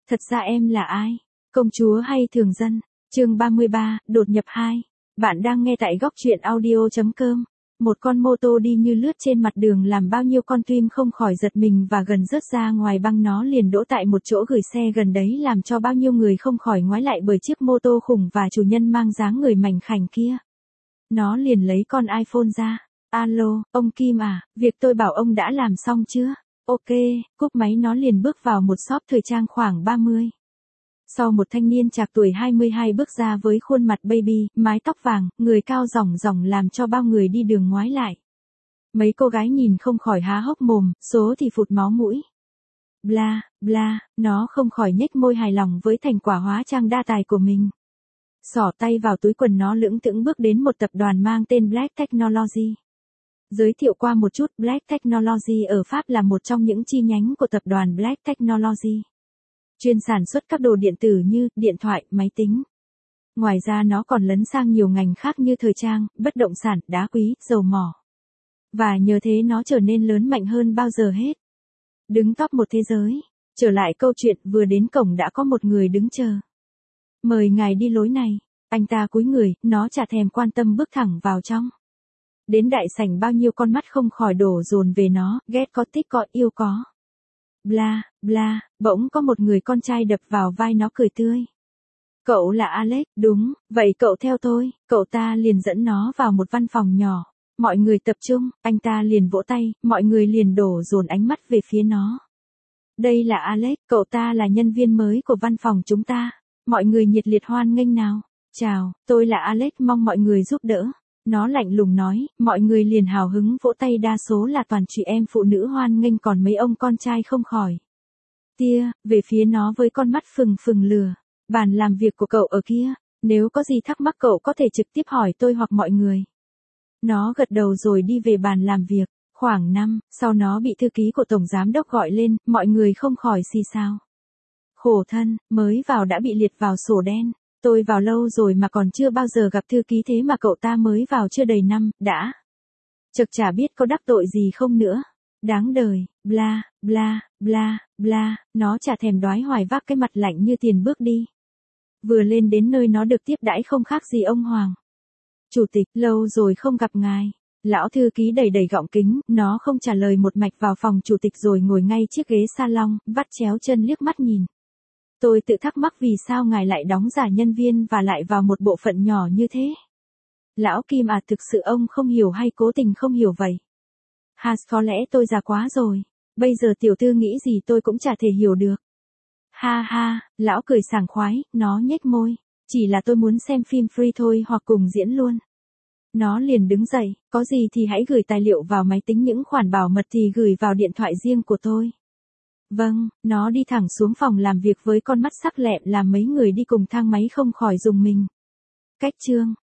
Thật ra em là ai? Công chúa hay thường dân? Chương 33, đột nhập 2. Bạn đang nghe tại góc truyện audio.com. Một con mô tô đi như lướt trên mặt đường làm bao nhiêu con tim không khỏi giật mình và gần rớt ra ngoài băng, nó liền đỗ tại một chỗ gửi xe gần đấy làm cho bao nhiêu người không khỏi ngoái lại bởi chiếc mô tô khủng và chủ nhân mang dáng người mảnh khảnh kia. Nó liền lấy con iPhone ra. Alo, ông Kim à, việc tôi bảo ông đã làm xong chưa? Ok, cúp máy nó liền bước vào một shop thời trang khoảng 30. Sau một thanh niên trạc tuổi 22 bước ra với khuôn mặt baby, mái tóc vàng, người cao ròng ròng làm cho bao người đi đường ngoái lại. Mấy cô gái nhìn không khỏi há hốc mồm, số thì phụt máu mũi. Bla, bla, nó không khỏi nhếch môi hài lòng với thành quả hóa trang đa tài của mình. Xỏ tay vào túi quần nó lững thững bước đến một tập đoàn mang tên Black Technology. Giới thiệu qua một chút, Black Technology ở Pháp là một trong những chi nhánh của tập đoàn Black Technology. Chuyên sản xuất các đồ điện tử như điện thoại, máy tính. Ngoài ra nó còn lấn sang nhiều ngành khác như thời trang, bất động sản, đá quý, dầu mỏ. Và nhờ thế nó trở nên lớn mạnh hơn bao giờ hết. Đứng top một thế giới. Trở lại câu chuyện, vừa đến cổng đã có một người đứng chờ. Mời ngài đi lối này. Anh ta cúi người, nó chả thèm quan tâm bước thẳng vào trong. Đến đại sảnh bao nhiêu con mắt không khỏi đổ dồn về nó, ghét có, thích có, yêu có. Bla, bla, bỗng có một người con trai đập vào vai nó cười tươi. Cậu là Alex, đúng, vậy cậu theo tôi. Cậu ta liền dẫn nó vào một văn phòng nhỏ. Mọi người tập trung, anh ta liền vỗ tay, mọi người liền đổ dồn ánh mắt về phía nó. Đây là Alex, cậu ta là nhân viên mới của văn phòng chúng ta. Mọi người nhiệt liệt hoan nghênh nào. Chào, tôi là Alex, mong mọi người giúp đỡ. Nó lạnh lùng nói, mọi người liền hào hứng vỗ tay, đa số là toàn chị em phụ nữ hoan nghênh, còn mấy ông con trai không khỏi tia về phía nó với con mắt phừng phừng lừa. Bàn làm việc của cậu ở kia, nếu có gì thắc mắc cậu có thể trực tiếp hỏi tôi hoặc mọi người. Nó gật đầu rồi đi về bàn làm việc. Khoảng năm sau nó bị thư ký của tổng giám đốc gọi lên, mọi người không khỏi xì xào. Khổ thân, mới vào đã bị liệt vào sổ đen. Tôi vào lâu rồi mà còn chưa bao giờ gặp thư ký thế mà cậu ta mới vào chưa đầy năm, đã. Chực chả biết có đắc tội gì không nữa. Đáng đời, bla, bla, bla, bla, nó chả thèm đoái hoài vác cái mặt lạnh như tiền bước đi. Vừa lên đến nơi nó được tiếp đãi không khác gì ông Hoàng. Chủ tịch, lâu rồi không gặp ngài. Lão thư ký đầy đầy gọng kính, nó không trả lời một mạch vào phòng chủ tịch rồi ngồi ngay chiếc ghế salon, vắt chéo chân liếc mắt nhìn. Tôi tự thắc mắc vì sao ngài lại đóng giả nhân viên và lại vào một bộ phận nhỏ như thế. Lão Kim à, thực sự ông không hiểu hay cố tình không hiểu vậy? Có lẽ tôi già quá rồi. Bây giờ tiểu thư nghĩ gì tôi cũng chả thể hiểu được. Ha ha, lão cười sảng khoái, nó nhếch môi. Chỉ là tôi muốn xem phim free thôi hoặc cùng diễn luôn. Nó liền đứng dậy, có gì thì hãy gửi tài liệu vào máy tính, những khoản bảo mật thì gửi vào điện thoại riêng của tôi. Vâng, nó đi thẳng xuống phòng làm việc với con mắt sắc lẹm làm mấy người đi cùng thang máy không khỏi rùng mình. Cách chương,